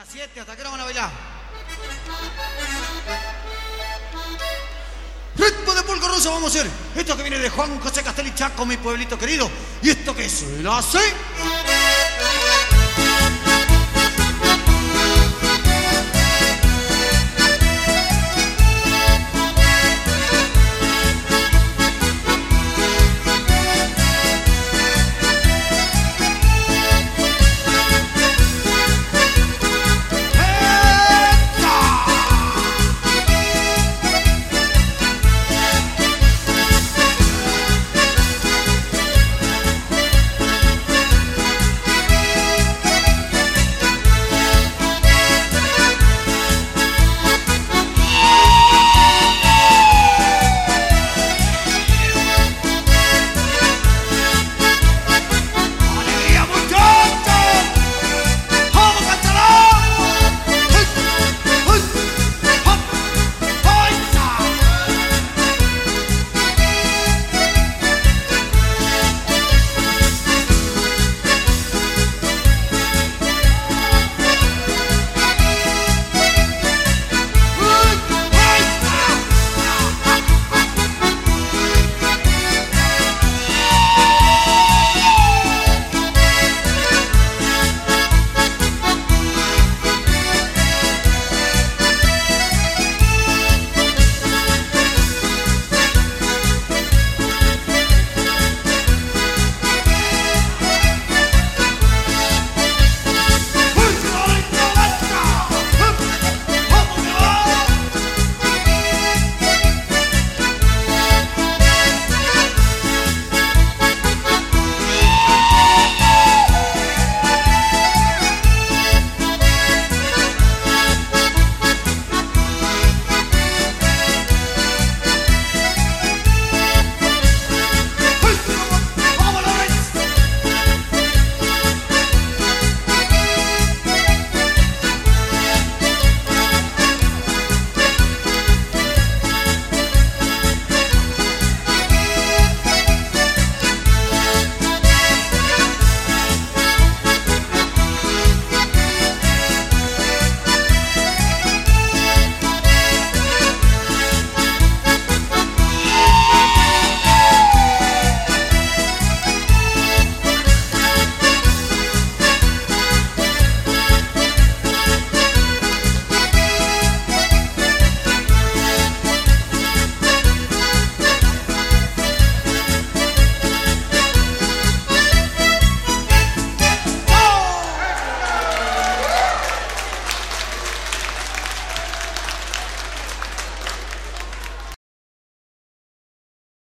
las 7, ¿hasta qué hora van a bailar? Ritmo de polka rusa vamos a hacer. Esto que viene de Juan José Castelli Chaco, mi pueblito querido. ¿Y esto qué es? ¿Lo hace?